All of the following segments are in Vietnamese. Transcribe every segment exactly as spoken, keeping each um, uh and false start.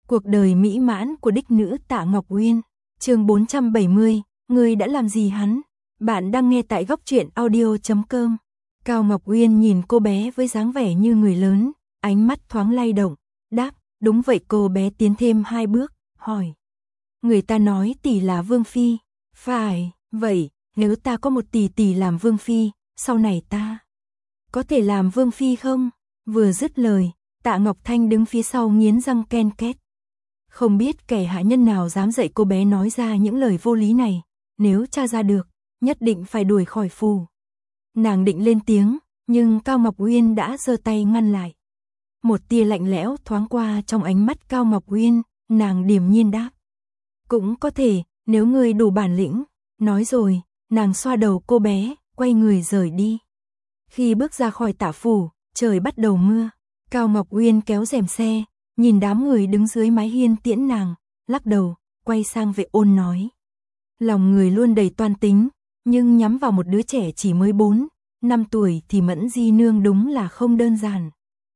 Cuộc đời mỹ mãn của đích nữ Tạ Ngọc Uyên. Chương bốn trăm bảy mươi, ngươi đã làm gì hắn? Bạn đang nghe tại góc truyện audio chấm com. Cao Ngọc Uyên nhìn cô bé với dáng vẻ như người lớn, ánh mắt thoáng lay động, đáp, đúng vậy. Cô bé tiến thêm hai bước, hỏi. Người ta nói tỷ là vương phi. Phải, vậy, nếu ta có một tỷ tỷ làm vương phi, sau này ta có thể làm vương phi không? Vừa dứt lời, Tạ Ngọc Thanh đứng phía sau nghiến răng ken két. Không biết kẻ hạ nhân nào dám dạy cô bé nói ra những lời vô lý này, nếu tra ra được, nhất định phải đuổi khỏi phủ. Nàng định lên tiếng, nhưng Cao Ngọc Uyên đã giơ tay ngăn lại. Một tia lạnh lẽo thoáng qua trong ánh mắt Cao Ngọc Uyên, nàng điềm nhiên đáp. Cũng có thể, nếu ngươi đủ bản lĩnh. Nói rồi, nàng xoa đầu cô bé, quay người rời đi. Khi bước ra khỏi Tạ phủ, trời bắt đầu mưa. Cao Ngọc Uyên kéo rèm xe, nhìn đám người đứng dưới mái hiên tiễn nàng, lắc đầu, quay sang Vệ Ôn nói. Lòng người luôn đầy toan tính, nhưng nhắm vào một đứa trẻ chỉ mới bốn, năm tuổi thì Mẫn Di Nương đúng là không đơn giản.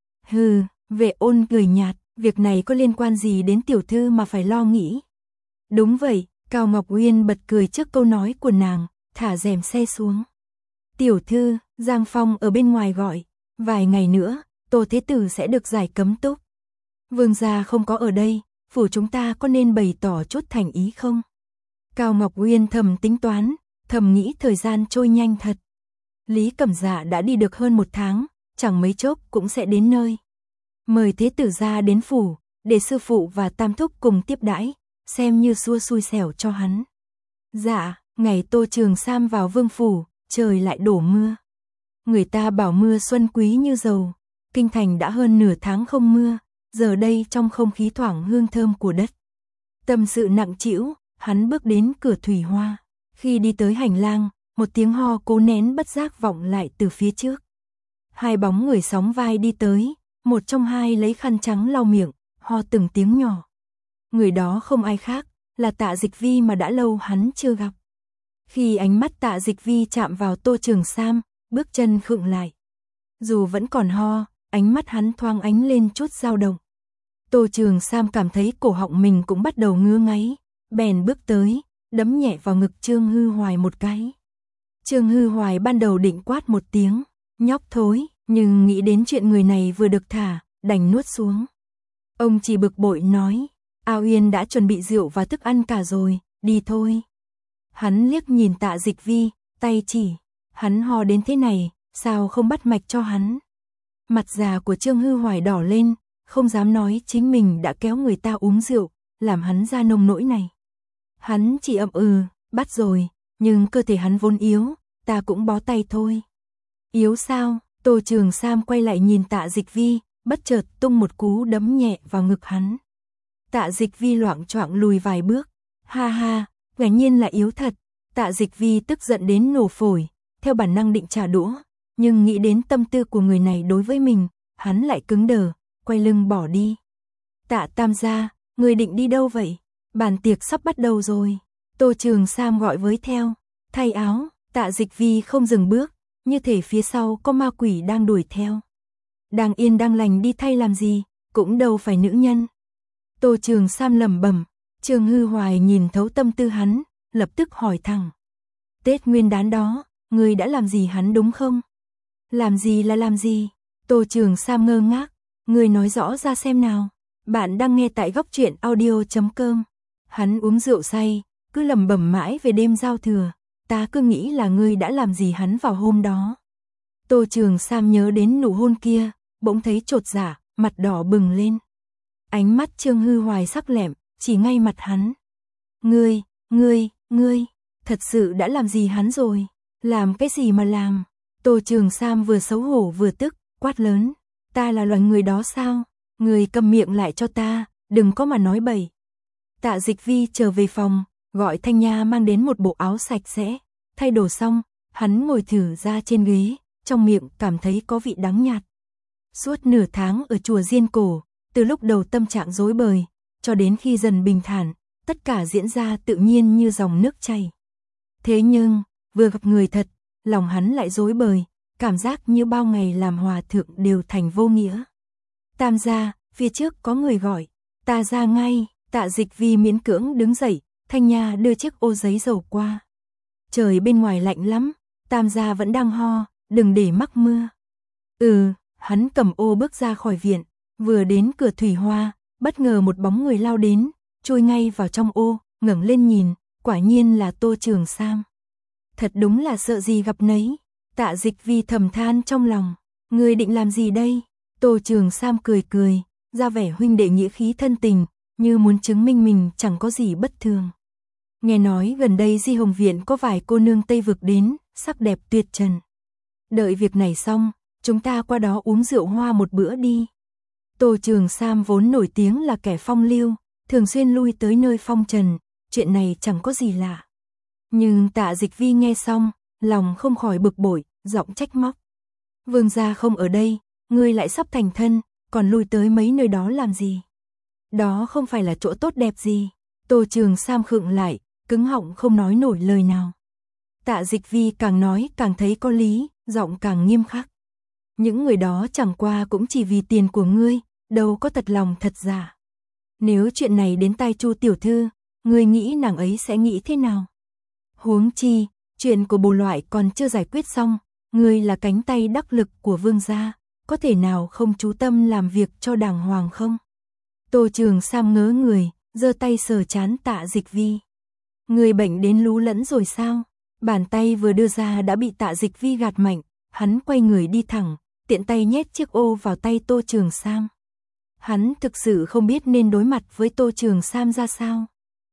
Hừ, Vệ Ôn cười nhạt, việc này có liên quan gì đến tiểu thư mà phải lo nghĩ. Đúng vậy, Cao Ngọc Uyên bật cười trước câu nói của nàng, thả rèm xe xuống. Tiểu thư, Giang Phong ở bên ngoài gọi, vài ngày nữa, Tô Thế Tử sẽ được giải cấm túc. Vương gia không có ở đây, phủ chúng ta có nên bày tỏ chút thành ý không? Cao Ngọc Uyên thầm tính toán, thầm nghĩ thời gian trôi nhanh thật. Lý Cẩm Dạ đã đi được hơn một tháng, chẳng mấy chốc cũng sẽ đến nơi. Mời Thế Tử gia đến phủ, để sư phụ và tam thúc cùng tiếp đãi, xem như xua xui xẻo cho hắn. Dạ, ngày Tô Trường Sam vào vương phủ, trời lại đổ mưa. Người ta bảo mưa xuân quý như dầu, kinh thành đã hơn nửa tháng không mưa, giờ đây trong không khí thoảng hương thơm của đất. Tâm sự nặng trĩu, hắn bước đến cửa thủy hoa. Khi đi tới hành lang, một tiếng ho cố nén bất giác vọng lại từ phía trước. Hai bóng người sóng vai đi tới, một trong hai lấy khăn trắng lau miệng, ho từng tiếng nhỏ. Người đó không ai khác, là Tạ Dịch Vi mà đã lâu hắn chưa gặp. Khi ánh mắt Tạ Dịch Vi chạm vào Tô Trường Sam, bước chân khựng lại. Dù vẫn còn ho, ánh mắt hắn thoáng ánh lên chút dao động. Tô Trường Sam cảm thấy cổ họng mình cũng bắt đầu ngứa ngáy, bèn bước tới, đấm nhẹ vào ngực Trương Hư Hoài một cái. Trương Hư Hoài ban đầu định quát một tiếng, nhóc thối, nhưng nghĩ đến chuyện người này vừa được thả, đành nuốt xuống. Ông chỉ bực bội nói, A Uyên đã chuẩn bị rượu và thức ăn cả rồi, đi thôi. Hắn liếc nhìn Tạ Dịch Vi, tay chỉ, hắn ho đến thế này, sao không bắt mạch cho hắn. Mặt già của Trương Hư Hoài đỏ lên, không dám nói chính mình đã kéo người ta uống rượu, làm hắn ra nông nỗi này. Hắn chỉ ậm ừ, bắt rồi, nhưng cơ thể hắn vốn yếu, ta cũng bó tay thôi. Yếu sao? Tô Trường Sam quay lại nhìn Tạ Dịch Vi, bất chợt tung một cú đấm nhẹ vào ngực hắn. Tạ Dịch Vi loạng choạng lùi vài bước, ha ha, quả nhiên là yếu thật. Tạ Dịch Vi tức giận đến nổ phổi, theo bản năng định trả đũa, nhưng nghĩ đến tâm tư của người này đối với mình, hắn lại cứng đờ, quay lưng bỏ đi. Tạ Tam gia, người định đi đâu vậy? Bàn tiệc sắp bắt đầu rồi. Tô Trường Sam gọi với theo, thay áo. Tạ Dịch Vi không dừng bước, như thể phía sau có ma quỷ đang đuổi theo. Đang yên đang lành đi thay làm gì, cũng đâu phải nữ nhân. Tô Trường Sam lẩm bẩm. Trương Hư Hoài nhìn thấu tâm tư hắn, lập tức hỏi thẳng. Tết Nguyên đán đó, người đã làm gì hắn đúng không? Làm gì là làm gì? Tô Trường Sam ngơ ngác, người nói rõ ra xem nào. Bạn đang nghe tại góc truyện audio chấm com. Hắn uống rượu say, cứ lẩm bẩm mãi về đêm giao thừa, ta cứ nghĩ là ngươi đã làm gì hắn vào hôm đó. Tô Trường Sam nhớ đến nụ hôn kia, bỗng thấy chột dạ, mặt đỏ bừng lên. Ánh mắt Trương Hư Hoài sắc lẹm, chỉ ngay mặt hắn. Ngươi, ngươi, ngươi, thật sự đã làm gì hắn rồi? Làm cái gì mà làm? Tô Trường Sam vừa xấu hổ vừa tức, quát lớn. Ta là loài người đó sao? Ngươi câm miệng lại cho ta, đừng có mà nói bậy. Tạ Dịch Vi trở về phòng, gọi Thanh Nha mang đến một bộ áo sạch sẽ. Thay đồ xong, hắn ngồi thử ra trên ghế, trong miệng cảm thấy có vị đắng nhạt. Suốt nửa tháng ở chùa Diên Cổ, từ lúc đầu tâm trạng rối bời, cho đến khi dần bình thản, tất cả diễn ra tự nhiên như dòng nước chảy. Thế nhưng, vừa gặp người thật, lòng hắn lại rối bời, cảm giác như bao ngày làm hòa thượng đều thành vô nghĩa. Tam gia, phía trước có người gọi. Ta ra ngay. Tạ Dịch Vi miễn cưỡng đứng dậy, Thanh Nha đưa chiếc ô giấy dầu qua. Trời bên ngoài lạnh lắm, Tam gia vẫn đang ho, đừng để mắc mưa. Ừ, hắn cầm ô bước ra khỏi viện, vừa đến cửa thủy hoa, bất ngờ một bóng người lao đến, chui ngay vào trong ô, ngẩng lên nhìn, quả nhiên là Tô Trường Sam. Thật đúng là sợ gì gặp nấy. Tạ Dịch Vi thầm than trong lòng, ngươi định làm gì đây? Tô Trường Sam cười cười, ra vẻ huynh đệ nghĩa khí thân tình, như muốn chứng minh mình chẳng có gì bất thường. Nghe nói gần đây Di Hồng Viện có vài cô nương Tây Vực đến, sắc đẹp tuyệt trần. Đợi việc này xong, chúng ta qua đó uống rượu hoa một bữa đi. Tô Trường Sam vốn nổi tiếng là kẻ phong lưu, thường xuyên lui tới nơi phong trần, chuyện này chẳng có gì lạ. Nhưng Tạ Dịch Vi nghe xong, lòng không khỏi bực bội, giọng trách móc. Vương gia không ở đây, ngươi lại sắp thành thân, còn lui tới mấy nơi đó làm gì? Đó không phải là chỗ tốt đẹp gì. Tô Trường Sam khựng lại, cứng họng không nói nổi lời nào. Tạ Dịch Vi càng nói càng thấy có lý, giọng càng nghiêm khắc. Những người đó chẳng qua cũng chỉ vì tiền của ngươi, đâu có thật lòng thật giả. Nếu chuyện này đến tai Chu tiểu thư, ngươi nghĩ nàng ấy sẽ nghĩ thế nào? Huống chi, chuyện của bồ loại còn chưa giải quyết xong, ngươi là cánh tay đắc lực của vương gia, có thể nào không chú tâm làm việc cho đàng hoàng không? Tô Trường Sam ngớ người, giơ tay sờ trán Tạ Dịch Vi. Người bệnh đến lú lẫn rồi sao? Bàn tay vừa đưa ra đã bị Tạ Dịch Vi gạt mạnh, hắn quay người đi thẳng, tiện tay nhét chiếc ô vào tay Tô Trường Sam. Hắn thực sự không biết nên đối mặt với Tô Trường Sam ra sao.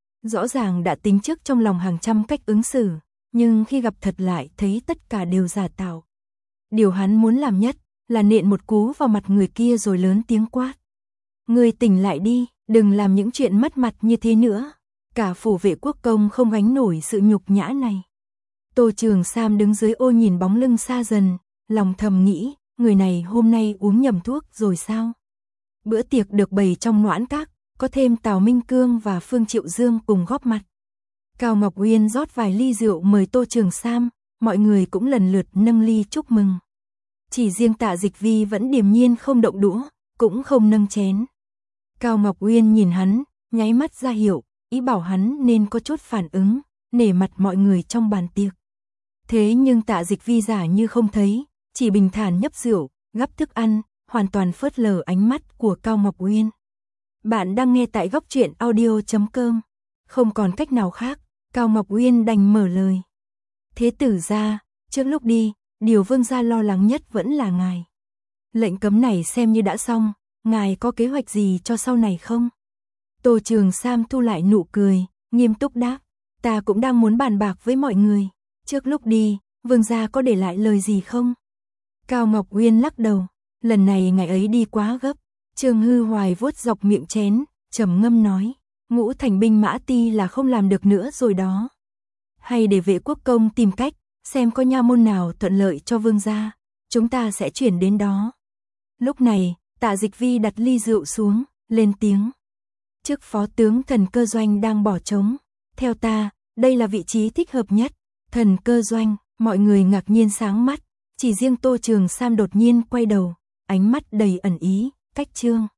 Rõ ràng đã tính trước trong lòng hàng trăm cách ứng xử, nhưng khi gặp thật lại thấy tất cả đều giả tạo. Điều hắn muốn làm nhất là nện một cú vào mặt người kia rồi lớn tiếng quát. Ngươi tỉnh lại đi, đừng làm những chuyện mất mặt như thế nữa. Cả phủ Vệ Quốc công không gánh nổi sự nhục nhã này. Tô Trường Sam đứng dưới ô nhìn bóng lưng xa dần, lòng thầm nghĩ, người này hôm nay uống nhầm thuốc rồi sao? Bữa tiệc được bày trong Noãn Các, có thêm Tào Minh Cương và Phương Triệu Dương cùng góp mặt. Cao Ngọc Uyên rót vài ly rượu mời Tô Trường Sam, mọi người cũng lần lượt nâng ly chúc mừng. Chỉ riêng Tạ Dịch Vi vẫn điềm nhiên không động đũa, cũng không nâng chén. Cao Ngọc Uyên nhìn hắn, nháy mắt ra hiệu, ý bảo hắn nên có chút phản ứng, nể mặt mọi người trong bàn tiệc. Thế nhưng Tạ Dịch Vi giả như không thấy, chỉ bình thản nhấp rượu, gắp thức ăn, hoàn toàn phớt lờ ánh mắt của Cao Ngọc Uyên. Bạn đang nghe tại góc truyện audio chấm com. Không còn cách nào khác, Cao Ngọc Uyên đành mở lời. Thế tử gia, trước lúc đi, điều vương gia lo lắng nhất vẫn là ngài. Lệnh cấm này xem như đã xong, ngài có kế hoạch gì cho sau này không? Tô Trường Sam thu lại nụ cười, nghiêm túc đáp, ta cũng đang muốn bàn bạc với mọi người. Trước lúc đi, vương gia có để lại lời gì không? Cao Ngọc Uyên lắc đầu, lần này ngài ấy đi quá gấp. Trương Hư Hoài vuốt dọc miệng chén, trầm ngâm nói, Ngũ Thành binh mã ti là không làm được nữa rồi đó. Hay để Vệ Quốc công tìm cách, xem có nha môn nào thuận lợi cho vương gia, chúng ta sẽ chuyển đến đó. Lúc này, Tạ Dịch Vi đặt ly rượu xuống, lên tiếng. Chức phó tướng Thần Cơ Doanh đang bỏ trống, theo ta, đây là vị trí thích hợp nhất. Thần Cơ Doanh, mọi người ngạc nhiên sáng mắt, chỉ riêng Tô Trường Sam đột nhiên quay đầu, ánh mắt đầy ẩn ý, cách trương.